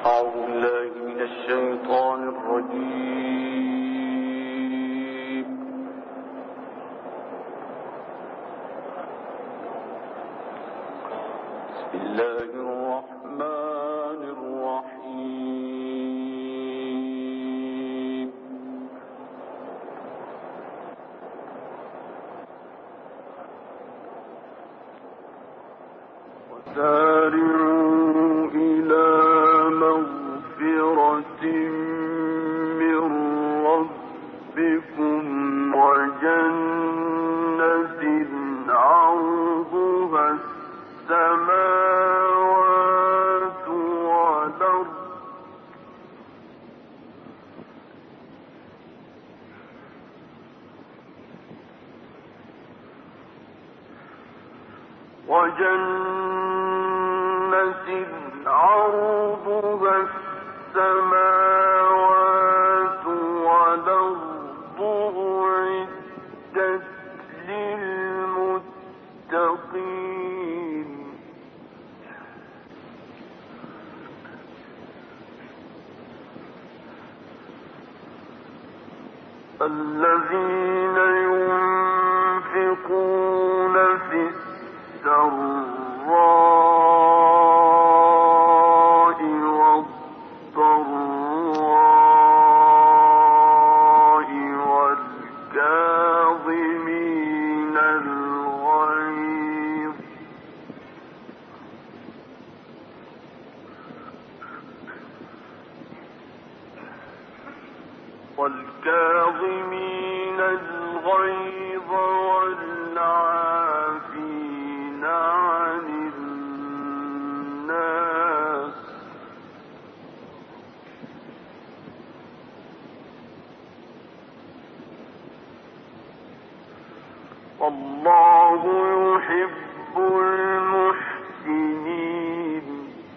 أعوذ بالله من الشيطان الرجيم. بسم الله الرحمن الرحيم. وسارعوا إلى مغفرة من ربكم وجنة عرضها السماوات والأرض عرضها السماوات والأرض أعدت للمتقين الذين ينفقون في السراء والضراء والكاظمين الغيظ والعافين عن الناس والله يحب المحسنين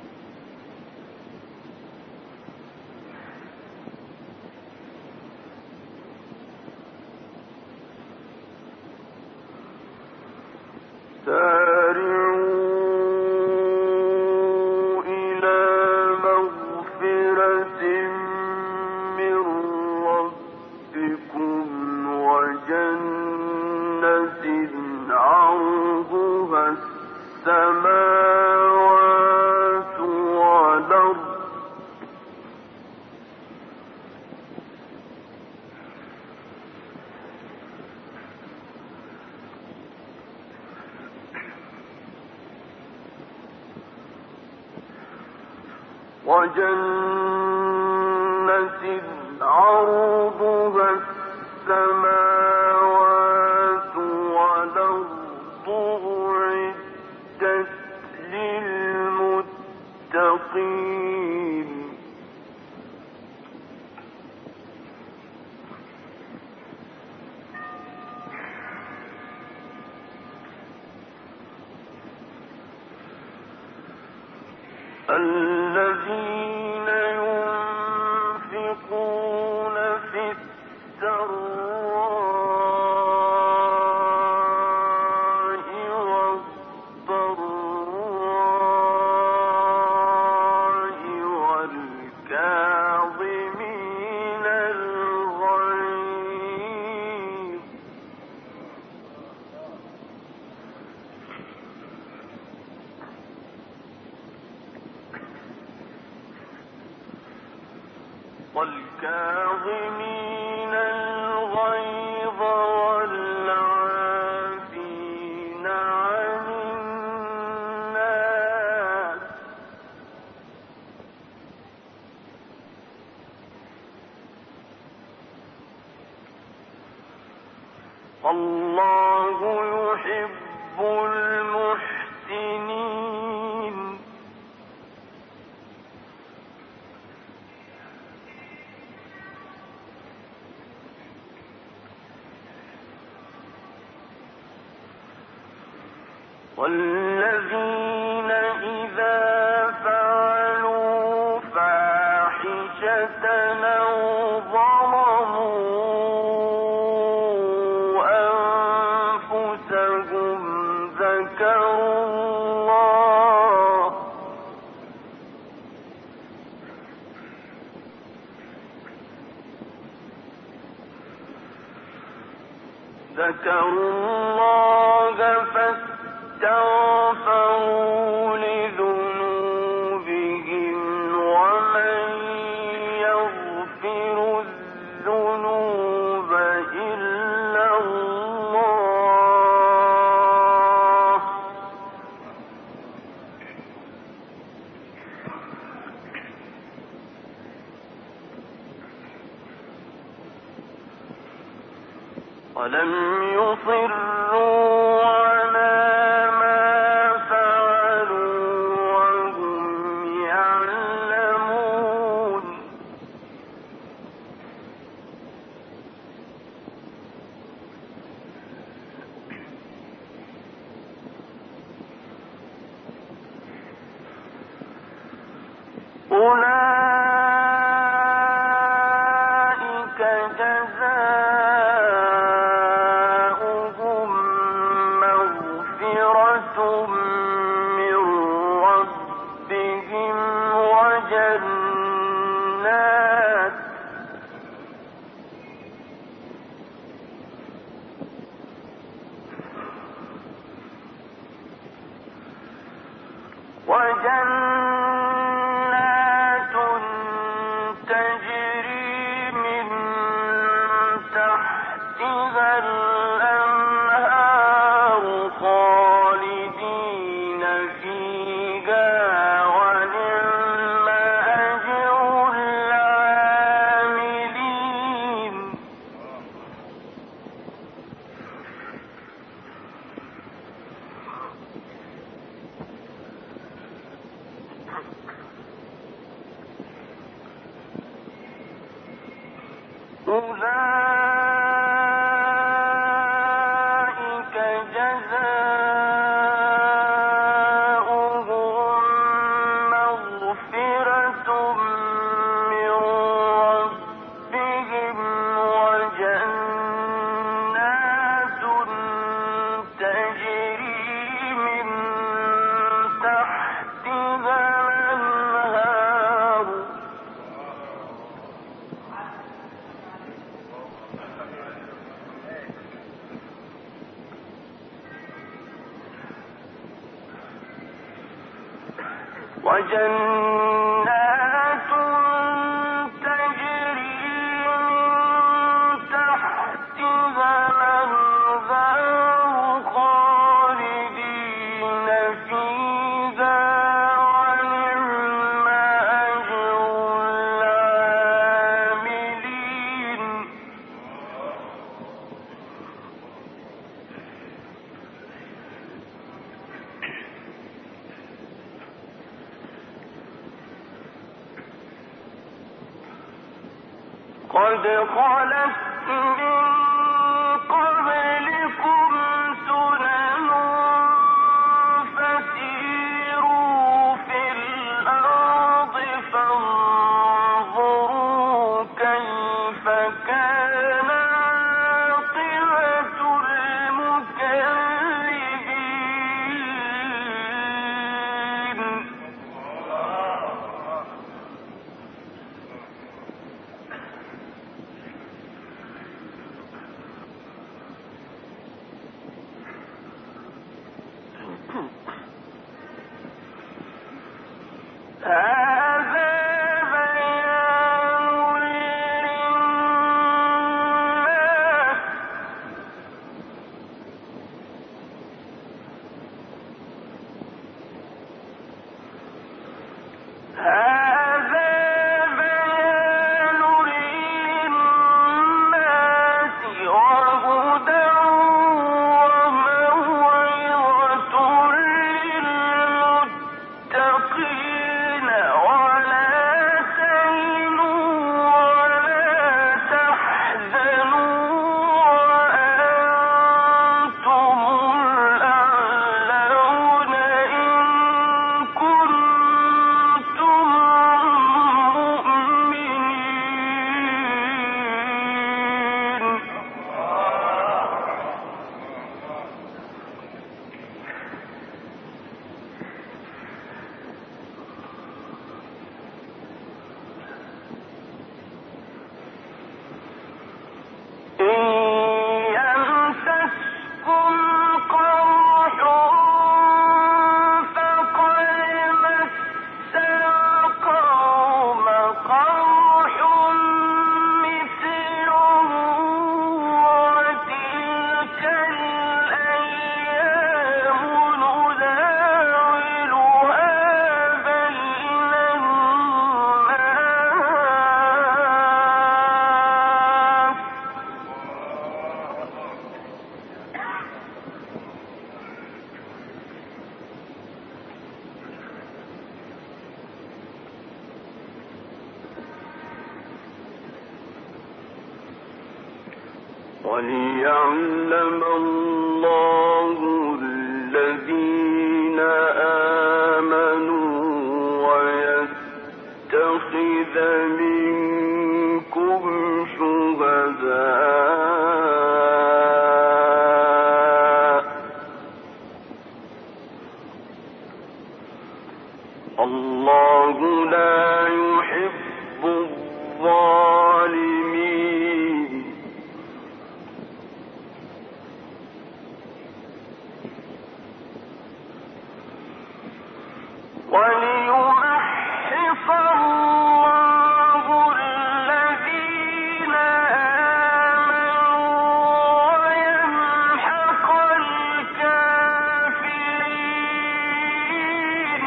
سارعوا إلى مغفرة من ربكم وجنة عرضها السماوات والأرض عرضها السماوات والأرض أعدت للمتقين الذين ينفقون في السراء والضراء والكاظمين الغيظ والعافين عن الناس الله يحب المحسنين والذين إذا فعلوا فاحشة أو ظلموا أنفسهم ذكروا الله ذكروا الله فاستغفروا لذنوبهم ومن يغفر الذنوب إلا الله ولم يصروا على ما فعلوا وهم يعلمون أولئك جزاؤهم مغفرة من ربهم وجنات تجري من تحتها الأنهار خالدين فيها ونعم أجر العاملين أولئك جزاؤهم مغفرة من ربهم وجنات تجري من تحتها الأنهار وجنات تجري من تحتها الأنهار خالدين فيها ونعم أجر العاملين قد خلت من قبلكم سنن فسيروا في الأرض فانظروا كيف كان عاقبة المكذبين هذا بيان وليعلم الله الذين آمنوا ويتخذ منكم شهداء. الله لا يحب الظالمين. وليمحص الله الذين آمنوا ويمحق الكافرين.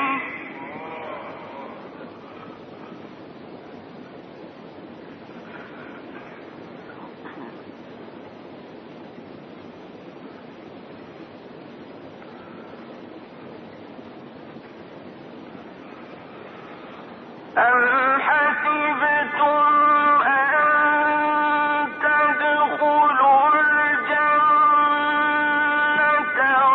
أم حسبتم أن تدخلوا الجنة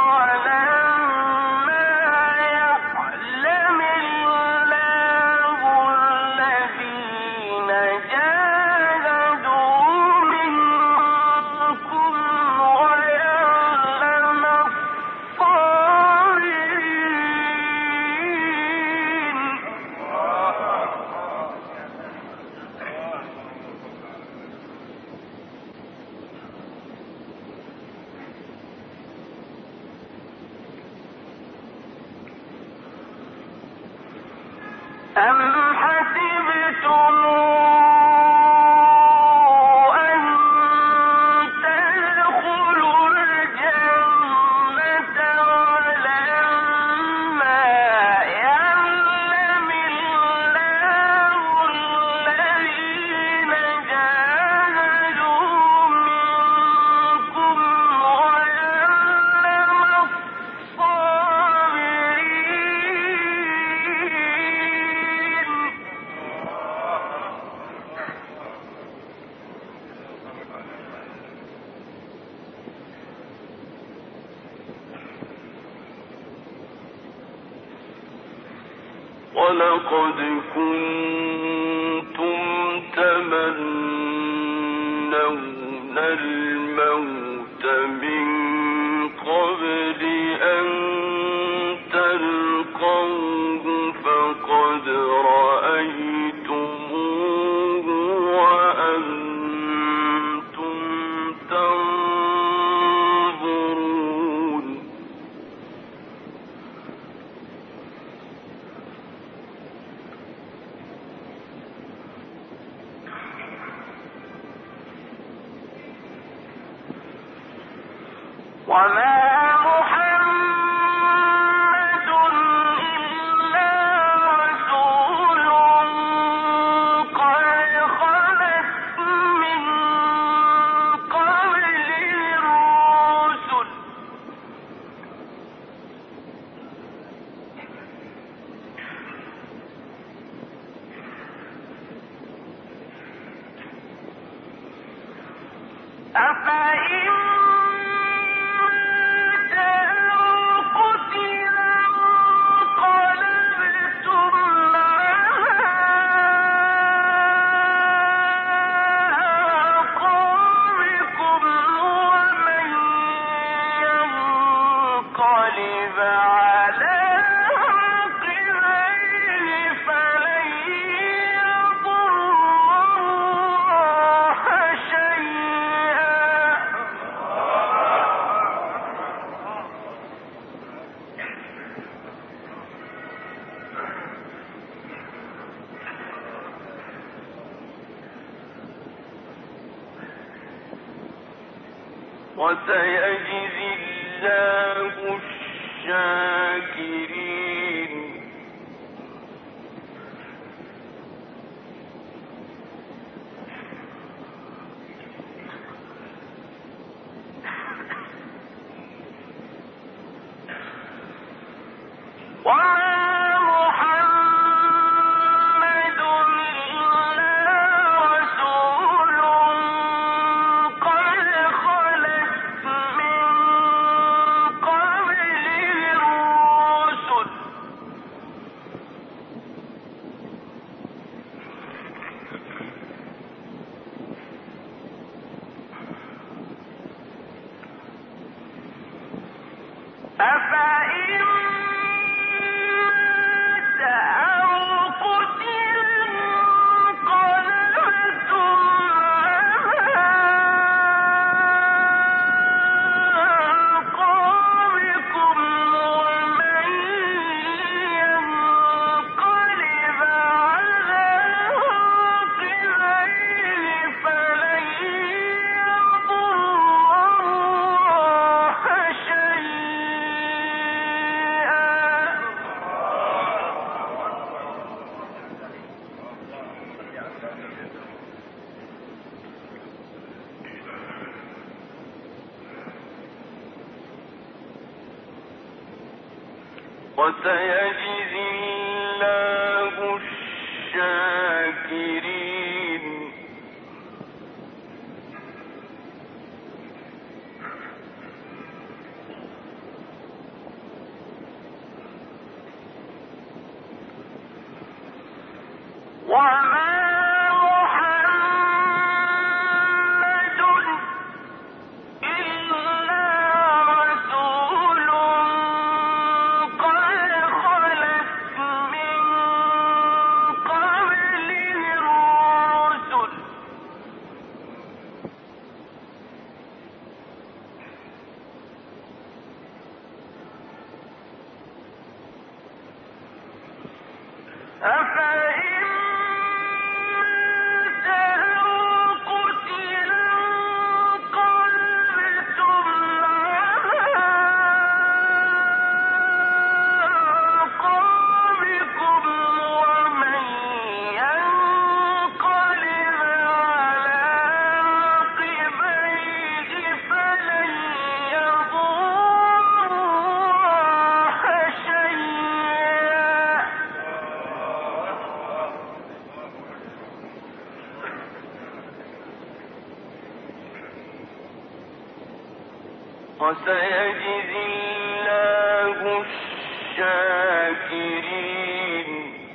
ولما يعلم الله الذين جاهدوا منكم ويعلم الصابرين. أم حسبتم أن تدخلوا الجنة ولما يعلم الله الذين جاهدوا منكم ويعلم الصابرين. ولقد كنتم تمنون الموت من قبل أن تلقوه فقد رأيتموه وأنتم تنظرون. وما محمد إلا رسول قد خلت من قبله الرسل أفإن وسيجزي الله الشاكرين. وسيجزي الله الشاكرين وما وسيجزي الله الشاكرين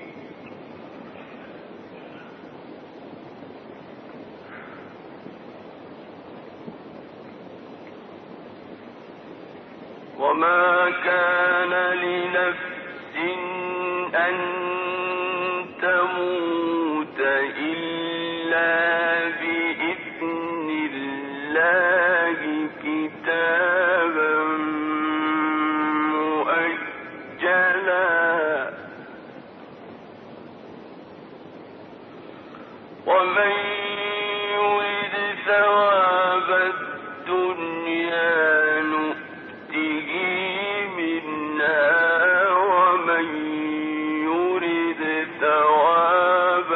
وما كان لنفس أن تموت إلا بإذن الله كتابا مؤجلا ومن يرد ثواب الدنيا نؤته منها ومن يرد ثواب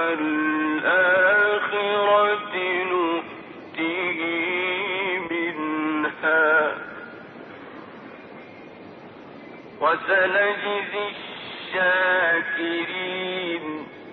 الآخرة نؤته منها وسنجزي الشاكرين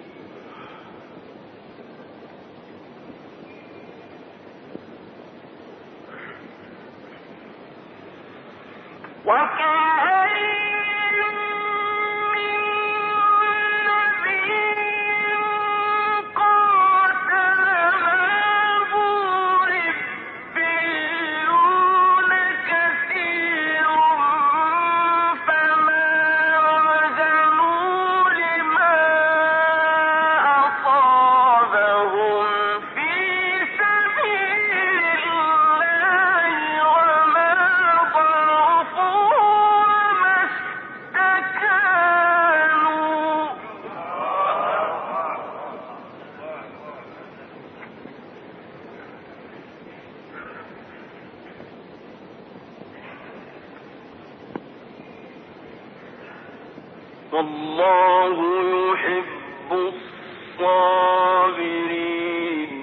والله يحب الصابرين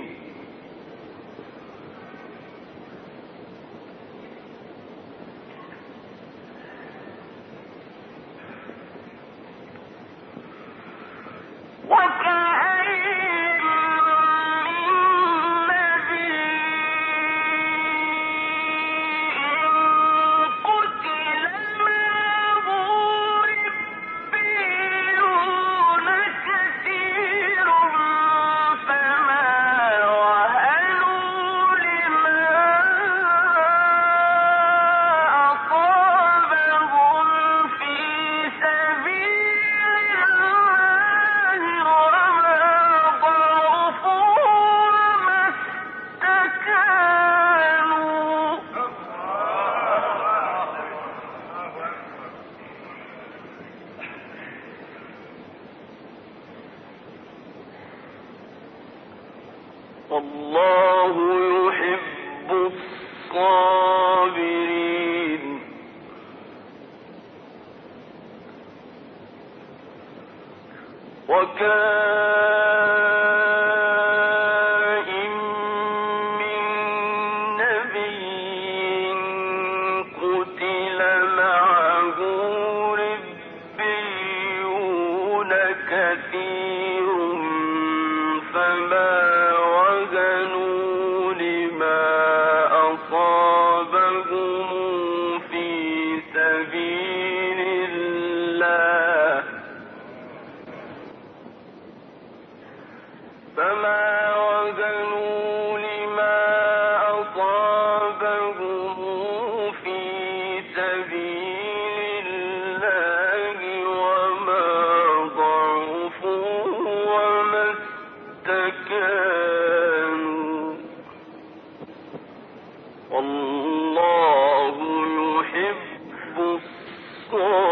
والله يحب الصابرين وكان فما وهنوا لما أصابهم في سبيل الله وما ضعفوا وما استكانوا والله يحب الصابرين.